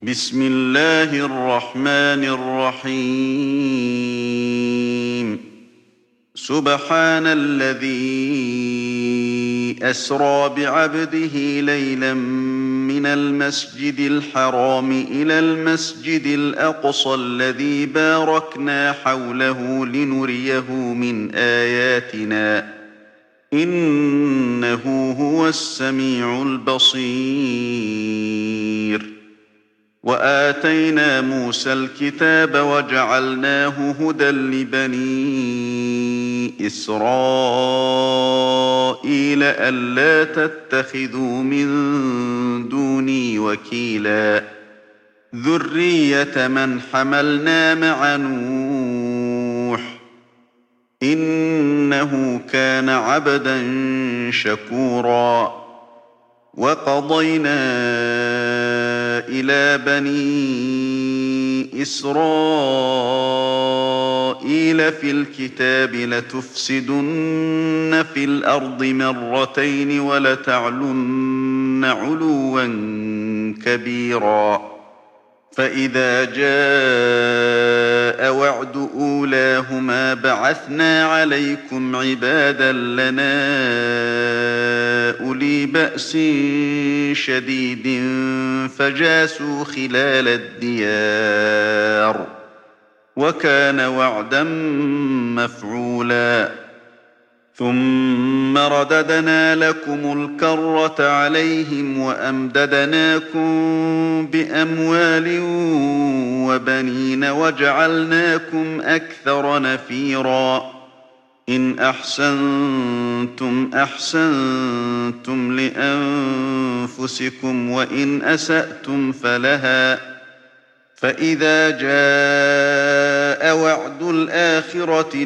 بسم الله الرحمن الرحيم. سبحان الذي أسرى بعبده ليلا من المسجد الحرام إلى المسجد الأقصى الذي باركنا حوله لنريه من آياتنا إنه هو السميع البصير. وآتينا موسى الكتاب وجعلناه هدى لبني إسرائيل ألا تتخذوا من دوني وكيلا ذرية من حملنا مع نوح إنه كان عبدا شكورا. وقضينا إلى بني إسرائيل في الكتاب لتفسدن في الأرض مرتين ولتعلن علوا كبيرا. فإذا جاء وعد أولاهما بعثنا عليكم عبادا لنا أولي بأس شديد فجاسوا خلال الديار وكان وعدا مفعولا. ثم رددنا لكم الكرة عليهم وأمددناكم بأموال وبنين وجعلناكم أكثر نفيرا. إن أحسنتم أحسنتم لأنفسكم وإن أسأتم فلها. فإذا جاء وعد الآخرة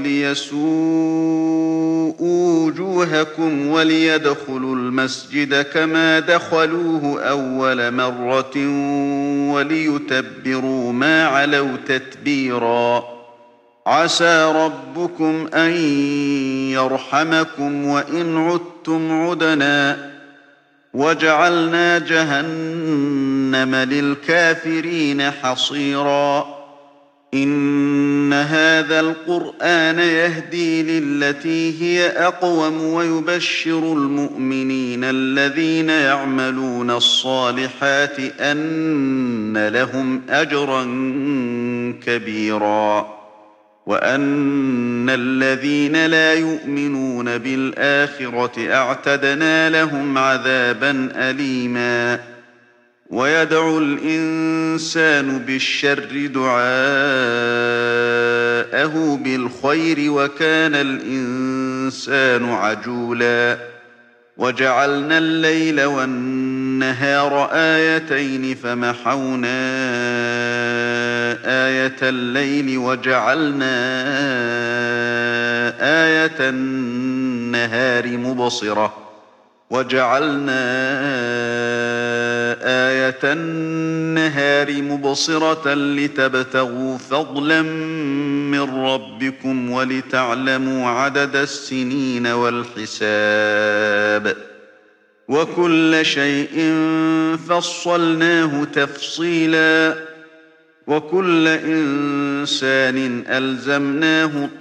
ليسوءوا وجوهكم وليدخلوا المسجد كما دخلوه أول مرة وليتبروا ما علوا تتبيرا. عسى ربكم أن يرحمكم وإن عدتم عدنا وجعلنا جهنم للكافرين حصيرا. إن هذا القرآن يهدي للتي هي أقوم ويبشر المؤمنين الذين يعملون الصالحات أن لهم أجرا كبيرا وأن الذين لا يؤمنون بالآخرة أعتدنا لهم عذابا أليما. ويدعو الإنسان بالشر دعاءه بالخير وكان الإنسان عجولا. وجعلنا الليل والنهار آيتين فمحونا آية الليل وجعلنا آية النهار مبصرة لتبتغوا فضلا من ربكم ولتعلموا عدد السنين والحساب وكل شيء فصلناه تفصيلا. وكل إنسان ألزمناه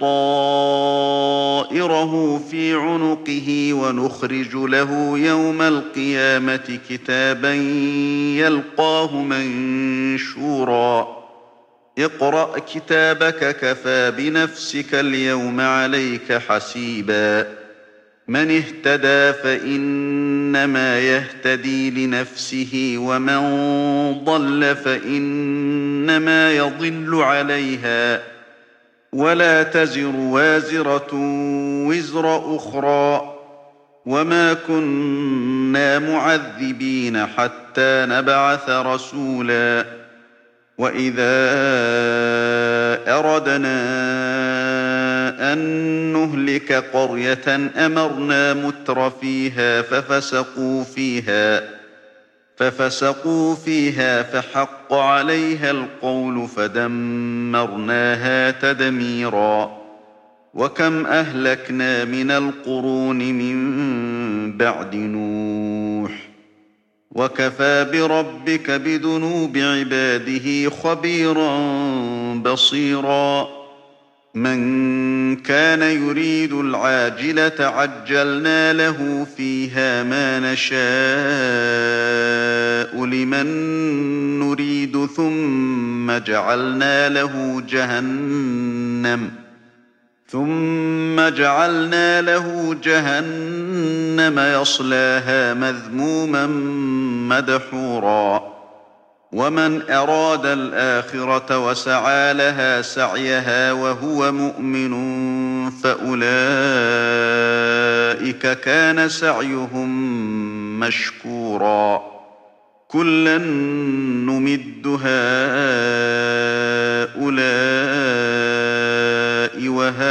طائره في عنقه ونخرج له يوم القيامة كتابا يلقاه منشورا. اقرأ كتابك كفى بنفسك اليوم عليك حسيبا. من اهتدى فإنما يهتدي لنفسه ومن ضل فإنما يضل عليها ولا تزر وازرة وزر أخرى وما كنا معذبين حتى نبعث رسولا. وإذا أردنا أن نهلك قرية أمرنا متر فيها ففسقوا فيها فحق عليها القول فدمرناها تدميرا. وكم أهلكنا من القرون من بعد نوح وكفى بربك بذنوب عباده خبيرا بصيرا من كان يريد العاجلة عجلنا له فيها ما نشاء لمن نريد ثم جعلنا له جهنم يصلاها مذموما مدحورا ومن أراد الآخرة وسعى لها سعيها وهو مؤمن فأولئك كان سعيهم مشكورا كلا نمد هؤلاء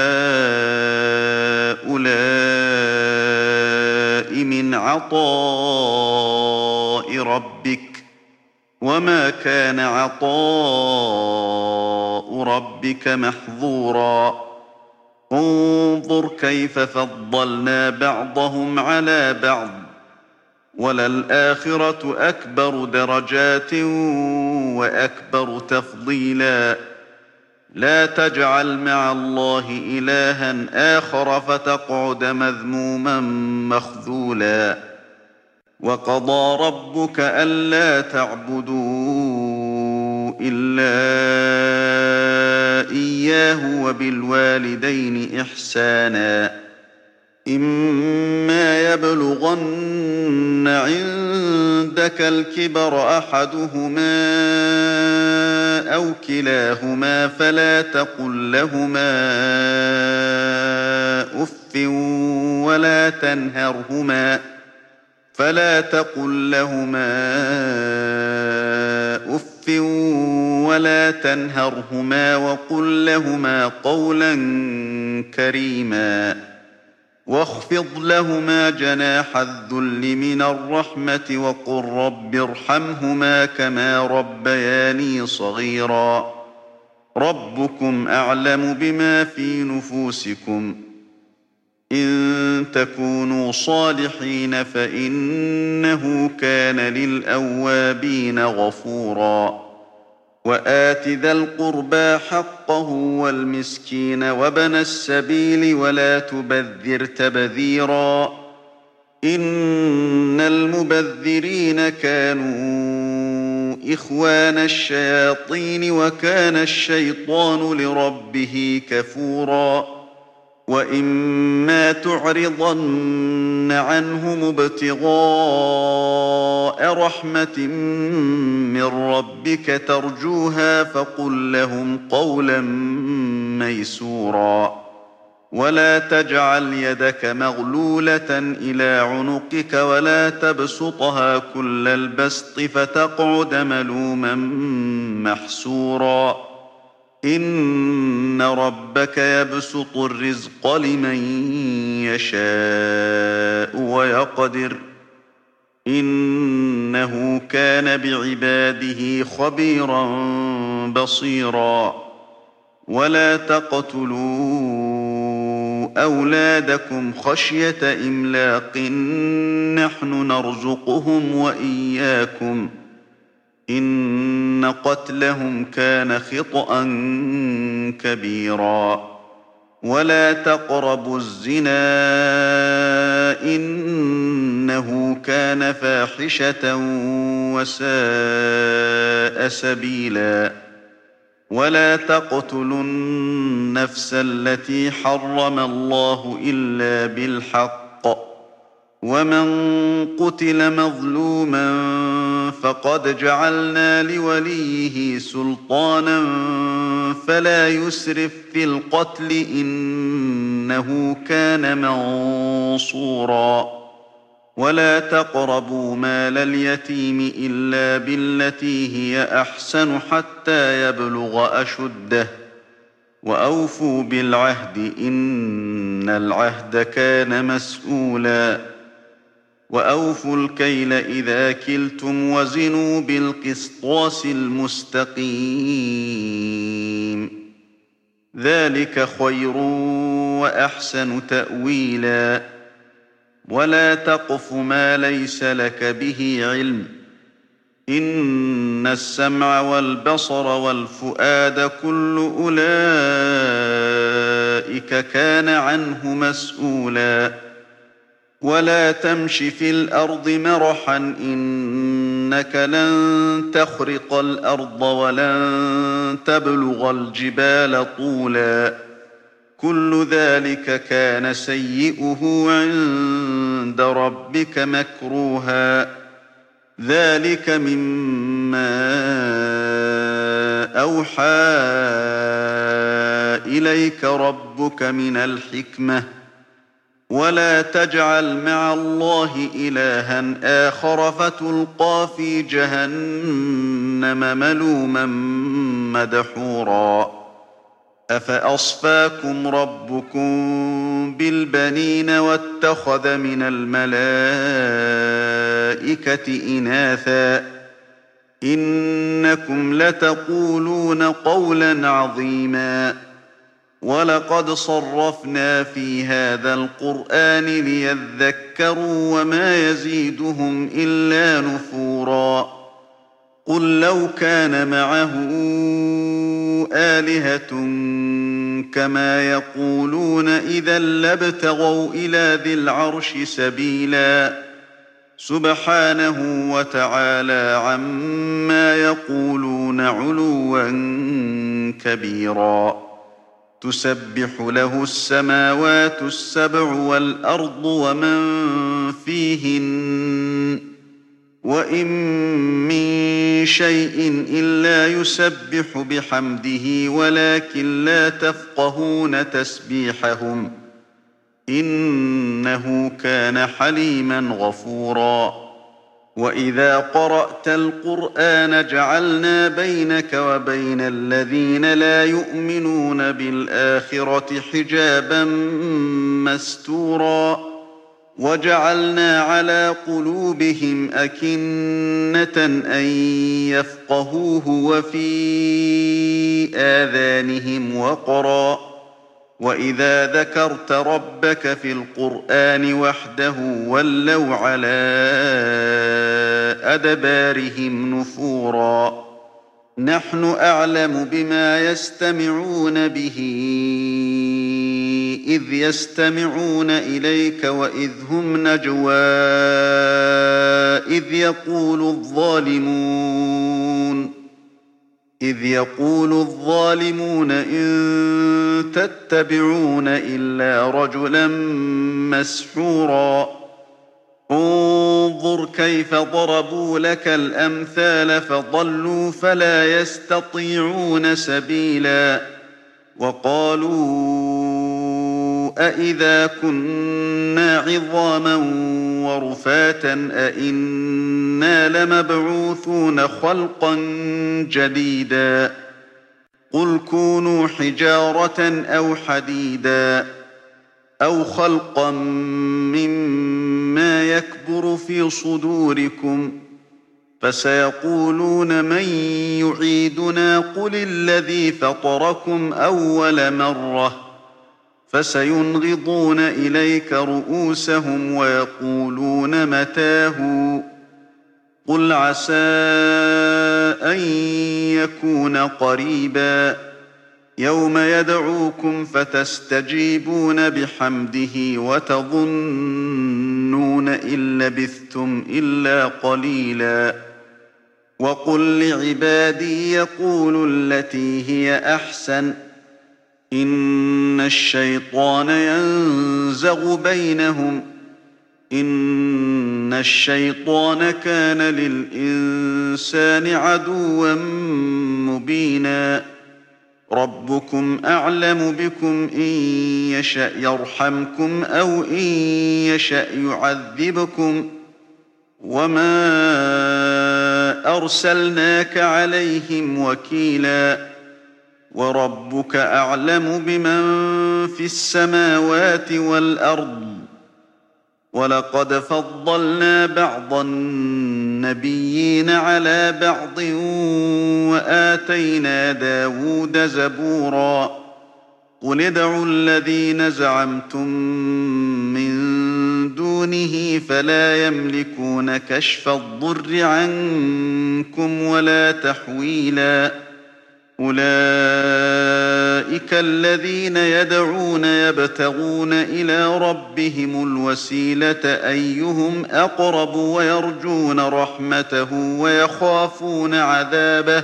وهؤلاء من عطاء ربك وما كان عطاء ربك محظورا انظر كيف فضلنا بعضهم على بعض وللآخرة أكبر درجات وأكبر تفضيلا لا تجعل مع الله إلها آخر فتقعد مذموما مخذولا وقضى ربك ألا تعبدوا إلا إياه وبالوالدين إحسانا إما يبلغن عندك الكبر أحدهما أو كلاهما فلا تقل لهما أف ولا تنهرهما وقل لهما قولا كريما واخفض لهما جناح الذل من الرحمة وقل رب ارحمهما كما ربياني صغيرا ربكم أعلم بما في نفوسكم إن تكونوا صالحين فإنه كان للأوابين غفورا وآت ذا القربى حقه والمسكين وابن السبيل ولا تبذر تبذيرا إن المبذرين كانوا إخوان الشياطين وكان الشيطان لربه كفورا وإما تعرضن عنهم ابتغاء رحمة من ربك ترجوها فقل لهم قولا ميسورا ولا تجعل يدك مغلولة إلى عنقك ولا تبسطها كل البسط فتقعد ملوما محسورا إن ربك يبسط الرزق لمن يشاء ويقدر إنه كان بعباده خبيرا بصيرا ولا تقتلوا أولادكم خشية إملاق نحن نرزقهم وإياكم إن قتلهم كان خطأ كبيرا ولا تقربوا الزنا إنه كان فاحشة وساء سبيلا ولا تقتلوا النفس التي حرم الله إلا بالحق ومن قتل مظلوما فقد جعلنا لوليه سلطانا فلا يسرف في القتل إنه كان منصورا ولا تقربوا مال اليتيم إلا بالتي هي أحسن حتى يبلغ أشده وأوفوا بالعهد إن العهد كان مسؤولا وأوفوا الكيل إذا كلتم وزنوا بالقسطاس المستقيم ذلك خير وأحسن تأويلا ولا تقف ما ليس لك به علم إن السمع والبصر والفؤاد كل أولئك كان عنه مسؤولا ولا تمش في الأرض مرحا إنك لن تخرق الأرض ولن تبلغ الجبال طولا كل ذلك كان سيئه عند ربك مكروها ذلك مما أوحى إليك ربك من الحكمة ولا تجعل مع الله إلها آخر فتلقى في جهنم ملوما مدحورا أفأصفاكم ربكم بالبنين واتخذ من الملائكة إناثا إنكم لتقولون قولا عظيما ولقد صرفنا في هذا القرآن ليذكروا وما يزيدهم إلا نفورا قل لو كان معه آلهة كما يقولون إذا لابتغوا إلى ذي العرش سبيلا سبحانه وتعالى عما يقولون علوا كبيرا تسبح له السماوات السبع والأرض ومن فيهن وإن من شيء إلا يسبح بحمده ولكن لا تفقهون تسبيحهم إنه كان حليما غفورا وإذا قرأت القرآن جعلنا بينك وبين الذين لا يؤمنون بالآخرة حجابا مستورا وجعلنا على قلوبهم أكنة أن يفقهوه وفي آذانهم وقرا وإذا ذكرت ربك في القرآن وحده ولوا على أدبارهم نفورا نحن أعلم بما يستمعون به إذ يستمعون إليك وإذ هم نجوى إذ يقول الظالمون إن تتبعون إلا رجلا مسحورا انظر كيف ضربوا لك الأمثال فضلوا فلا يستطيعون سبيلا وقالوا أإذا كنا عظاما ورفاتا أإنا لمبعوثون خلقا جديدا قل كونوا حجارة أو حديدا أو خلقا مما يكبر في صدوركم فسيقولون من يعيدنا قل الذي فطركم أول مرة فسينغضون إليك رؤوسهم ويقولون متاه قل عسى أن يكون قريبا يوم يدعوكم فتستجيبون بحمده وتظنون إن لبثتم إلا قليلا وقل لعبادي يقولوا التي هي أحسن إن الشيطان ينزغ بينهم إن الشيطان كان للإنسان عدوا مبينا ربكم أعلم بكم إن يشأ يرحمكم أو إن يشأ يعذبكم وما أرسلناك عليهم وكيلا وربك أعلم بمن في السماوات والأرض ولقد فضلنا بعض النبيين على بعض وآتينا داود زبورا قل ادعوا الذين زعمتم من دون دونه فلا يملكون كشف الضر عنكم ولا تحويلا أولئك الذين يدعون يبتغون إلى ربهم الوسيلة أيهم أقرب ويرجون رحمته ويخافون عذابه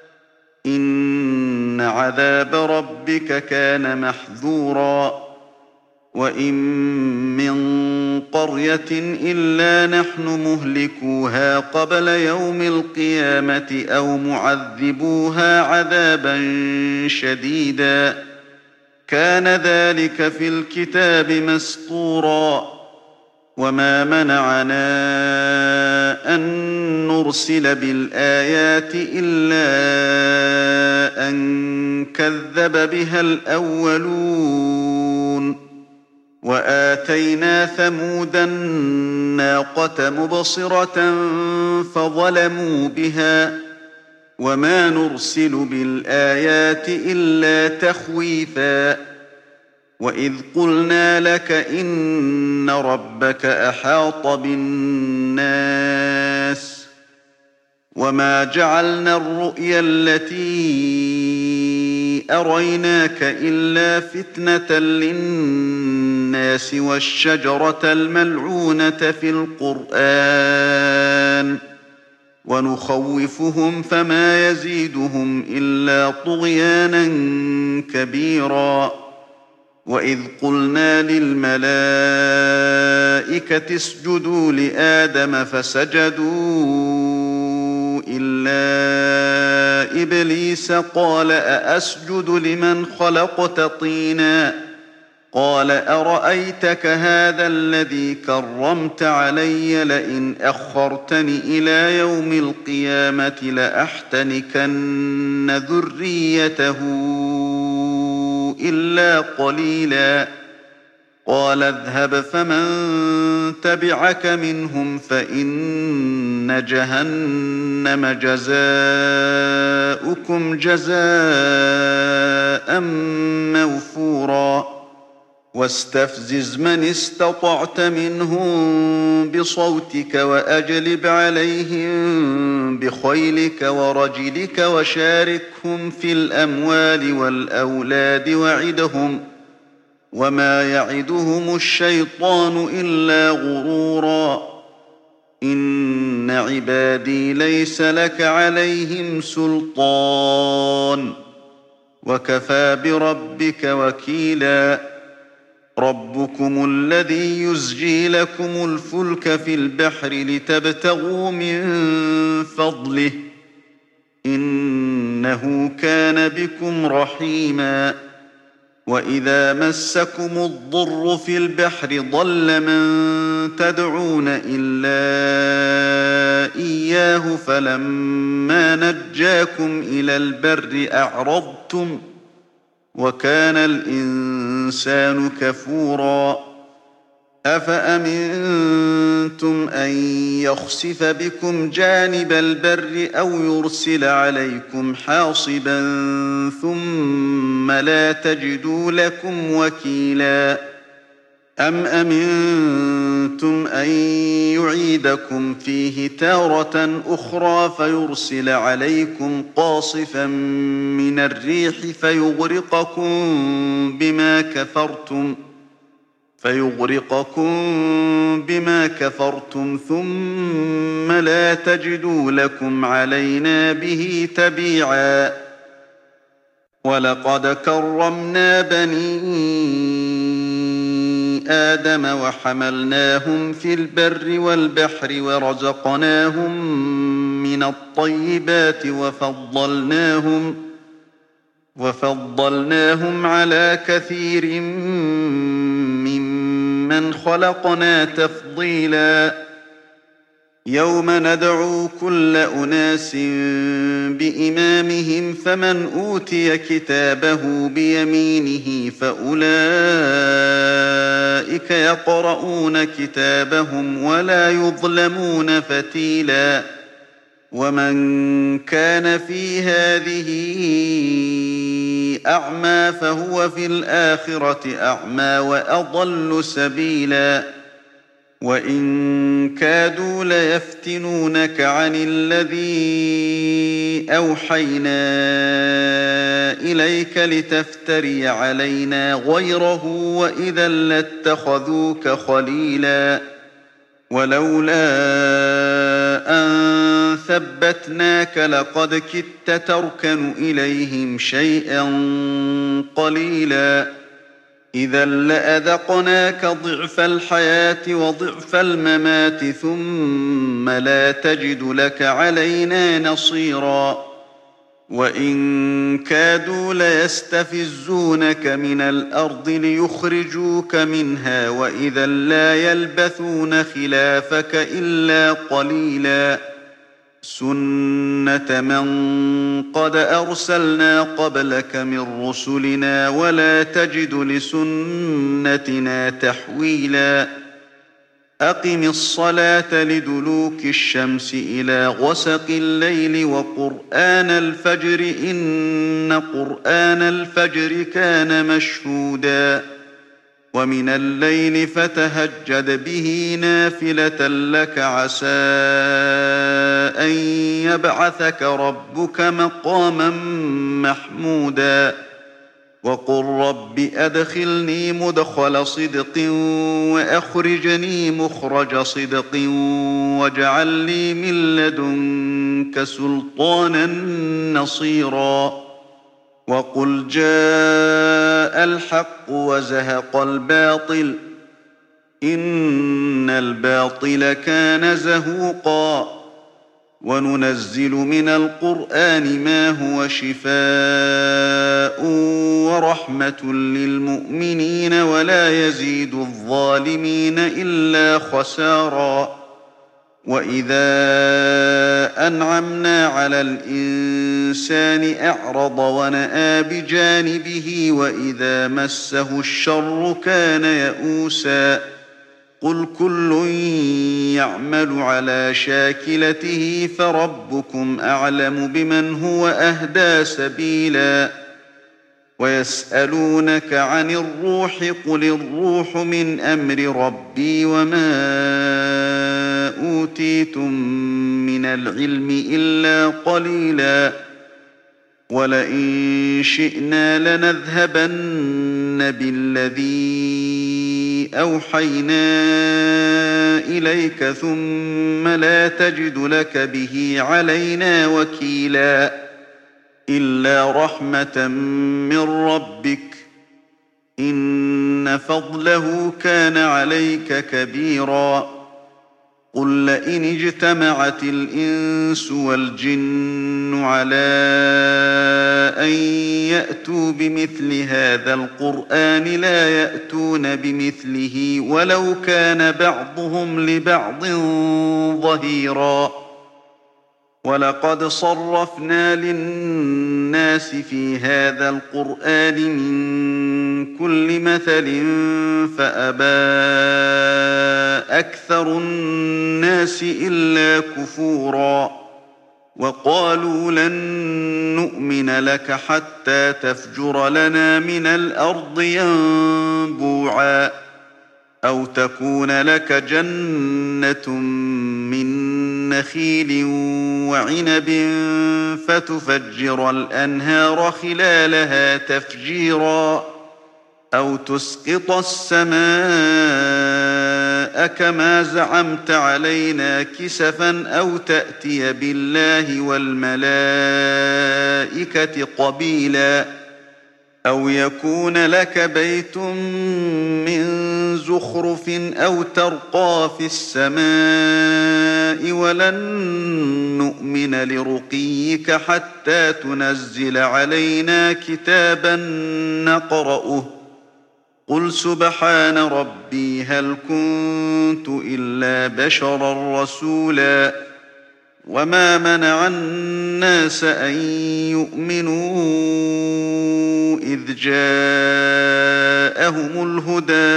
إن عذاب ربك كان محذورا وإن من قرية إلا نحن مهلكوها قبل يوم القيامة أو معذبوها عذابا شديدا كان ذلك في الكتاب مسطورا وما منعنا أن نرسل بالآيات إلا أن كذب بها الأولون وآتينا ثمود الناقة مبصرة فظلموا بها وما نرسل بالآيات إلا تخويفا وإذ قلنا لك إن ربك أحاط بالناس وما جعلنا الرؤيا التي أريناك إلا فتنة للناس والشجرة الملعونة في القرآن ونخوفهم فما يزيدهم إلا طغيانا كبيرا وإذ قلنا للملائكة اسجدوا لآدم فسجدوا إلا إبليس قال أأسجد لمن خلقت طينا قال أرأيتك هذا الذي كرمت علي لئن أخرتني إلى يوم القيامة لأحتنكن ذريته إلا قليلا قال اذهب فمن تبعك منهم فإن جهنم جزاؤكم جزاء موفورا واستفزز من استطعت منهم بصوتك وأجلب عليهم بخيلك ورجلك وشاركهم في الأموال والأولاد وعدهم وما يعدهم الشيطان إلا غرورا إن عبادي ليس لك عليهم سلطان وكفى بربك وكيلا ربكم الذي يزجي لكم الفلك في البحر لتبتغوا من فضله إنه كان بكم رحيما وإذا مسكم الضر في البحر ضل من تدعون إلا إياه فلما نجاكم إلى البر أعرضتم وكان الإنسان كفورا أفأمنتم أن يخسف بكم جانب البر أو يرسل عليكم حاصبا ثم لا تجدوا لكم وكيلا أم أمنتم أن يعيدكم فيه تارة أخرى فيرسل عليكم قاصفا من الريح فيغرقكم بما كفرتم ثم لا تجدوا لكم علينا به تبيعا ولقد كرمنا بني آدم وحملناهم في البر والبحر ورزقناهم من الطيبات وفضلناهم على كثير ممن خلقنا تفضيلا يوم ندعو كل أناس بإمامهم فمن أوتي كتابه بيمينه فأولئك يقرؤون كتابهم ولا يظلمون فتيلا ومن كان في هذه أعمى فهو في الآخرة أعمى وأضل سبيلا وإن كادوا ليفتنونك عن الذي أوحينا إليك لتفتري علينا غيره وإذا لاتخذوك خليلا ولولا أن ثبتناك لقد كدت تركن إليهم شيئا قليلا إذا لأذقناك ضعف الحياة وضعف الممات ثم لا تجد لك علينا نصيرا وإن كادوا ليستفزونك من الأرض ليخرجوك منها وإذا لا يلبثون خلافك إلا قليلا سنة من قد أرسلنا قبلك من رسلنا ولا تجد لسنتنا تحويلا أقم الصلاة لدلوك الشمس إلى غسق الليل وقرآن الفجر إن قرآن الفجر كان مشهودا ومن الليل فتهجد به نافلة لك عسى أن يبعثك ربك مقاما محمودا وقل رب أدخلني مدخل صدق وأخرجني مخرج صدق واجعل لي من لدنك سلطانا نصيرا وقل جاء الحق وزهق الباطل إن الباطل كان زهوقا وننزل من القرآن ما هو شفاء ورحمة للمؤمنين ولا يزيد الظالمين إلا خسارا وإذا أنعمنا على الإنسان أعرض ونأى بجانبه وإذا مسه الشر كان يئوسا قل كل يعمل على شاكلته فربكم أعلم بمن هو أهدى سبيلا ويسألونك عن الروح قل الروح من أمر ربي وما أوتيتم من العلم إلا قليلا ولئن شئنا لنذهبن بالذي أوحينا إليك ثم لا تجد لك به علينا وكيلا إلا رحمة من ربك إن فضله كان عليك كبيرا قل لئن اجتمعت الإنس والجن على أن يأتوا بمثل هذا القرآن لا يأتون بمثله ولو كان بعضهم لبعض ظهيرا ولقد صرفنا للناس في هذا القرآن من كل مثل فأبى أكثر الناس إلا كفورا وقالوا لن نؤمن لك حتى تفجر لنا من الأرض ينبوعا أو تكون لك جنة من نخيل وعنب فتفجر الأنهار خلالها تفجيرا أو تسقط السماء كما زعمت علينا كسفا أو تأتي بالله والملائكة قبيلا أو يكون لك بيت من زخرف أو ترقى في السماء ولن نؤمن لرقيك حتى تنزل علينا كتابا نقرأه قل سبحان ربي هل كنت إلا بشرا رسولا وما منع الناس أن يؤمنوا إذ جاءهم الهدى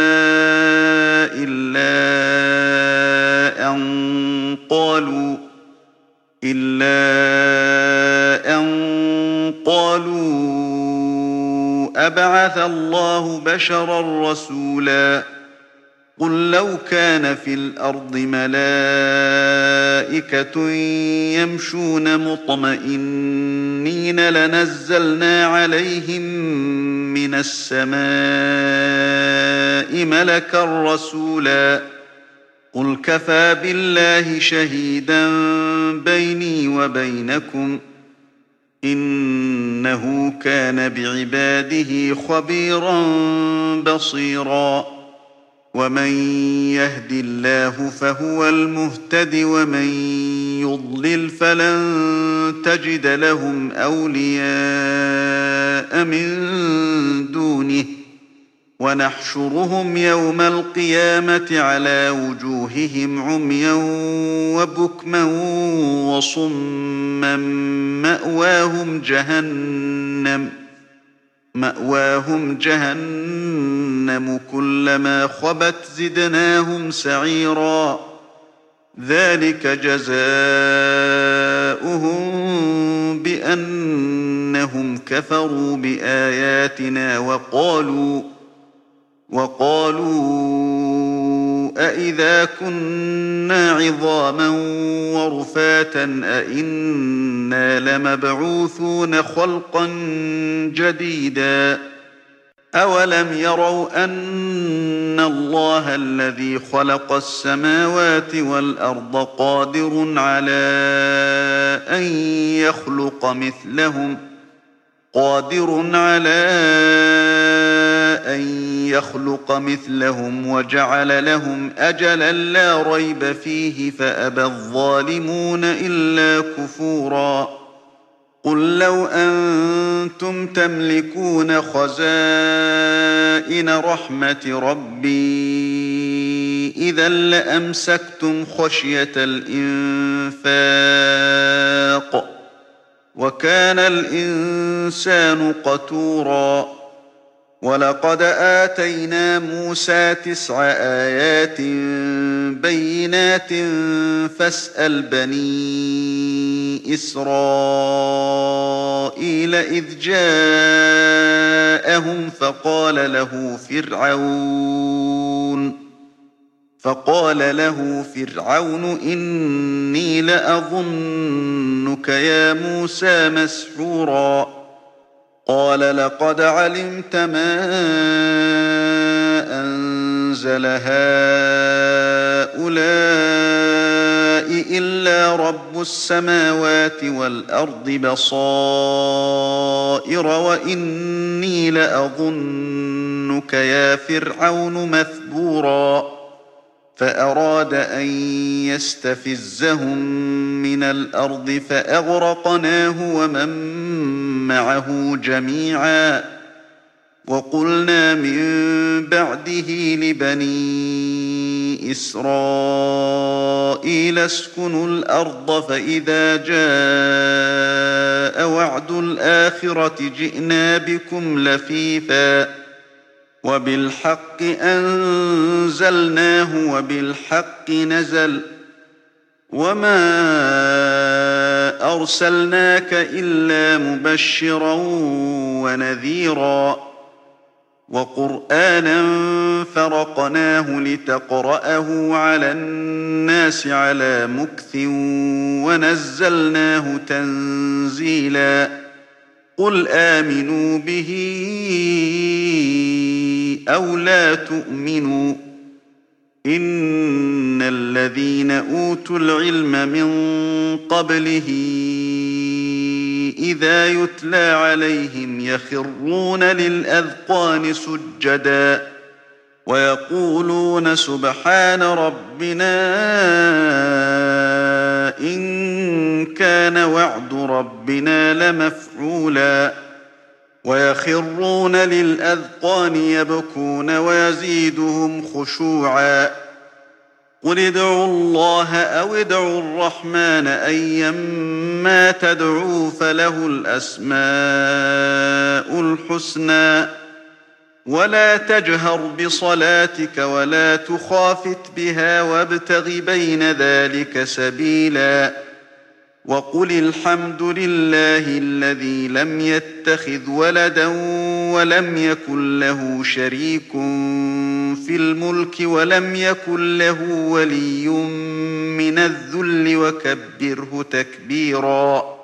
إلا أن قالوا أبعث الله بشرا رسولا قل لو كان في الأرض ملائكة يمشون مطمئنين لنزلنا عليهم من السماء ملكا رسولا قل كفى بالله شهيدا بيني وبينكم إنه كان بعباده خبيرا بصيرا ومن يهد الله فهو المهتد ومن يضلل فلن تجد لهم أولياء من دونه ونحشرهم يوم القيامة على وجوههم عميا وبكما وصما مأواهم جهنم كلما خبت زدناهم سعيرا ذلك جزاؤهم بأنهم كفروا بآياتنا وقالوا أإذا كنا عظاما ورفاتا أإنا لمبعوثون خلقا جديدا أولم يروا أن الله الذي خلق السماوات والأرض قادر على أن يخلق مثلهم وجعل لهم أجلا لا ريب فيه فأبى الظالمون إلا كفورا قل لو أنتم تملكون خزائن رحمة ربي إذا لأمسكتم خشية الإنفاق وكان الإنسان قتورا ولقد آتينا موسى 9 آيات بينات فاسأل بني إسرائيل إذ جاءهم فقال له فرعون إني لأظنك يا موسى مسحورا قال لقد علمت ما أنزل هؤلاء إلا رب السماوات والأرض بصائر وإني لأظنك يا فرعون مثبورا فأراد أن يستفزهم من الأرض فأغرقناه ومن معه جميعا وقلنا من بعده لبني إسرائيل اسكنوا الأرض فإذا جاء وعد الآخرة جئنا بكم لفيفا وبالحق أنزلناه وبالحق نزل وما أرسلناك إلا مبشرا ونذيرا وقرآنا فرقناه لتقرأه على الناس على مكث ونزلناه تنزيلا قل آمنوا به أو لا تؤمنوا إن الذين أوتوا العلم من قبله إذا يتلى عليهم يخرون للأذقان سجدا ويقولون سبحان ربنا إن كان وعد ربنا لمفعولا ويخرون للأذقان يبكون ويزيدهم خشوعا قل ادعوا الله أو ادعوا الرحمن أيما تدعوا فله الأسماء الحسنى ولا تجهر بصلاتك ولا تخافت بها وابتغ بين ذلك سبيلا وقل الحمد لله الذي لم يتخذ ولدا ولم يكن له شريك في الملك ولم يكن له ولي من الذل وكبره تكبيرا.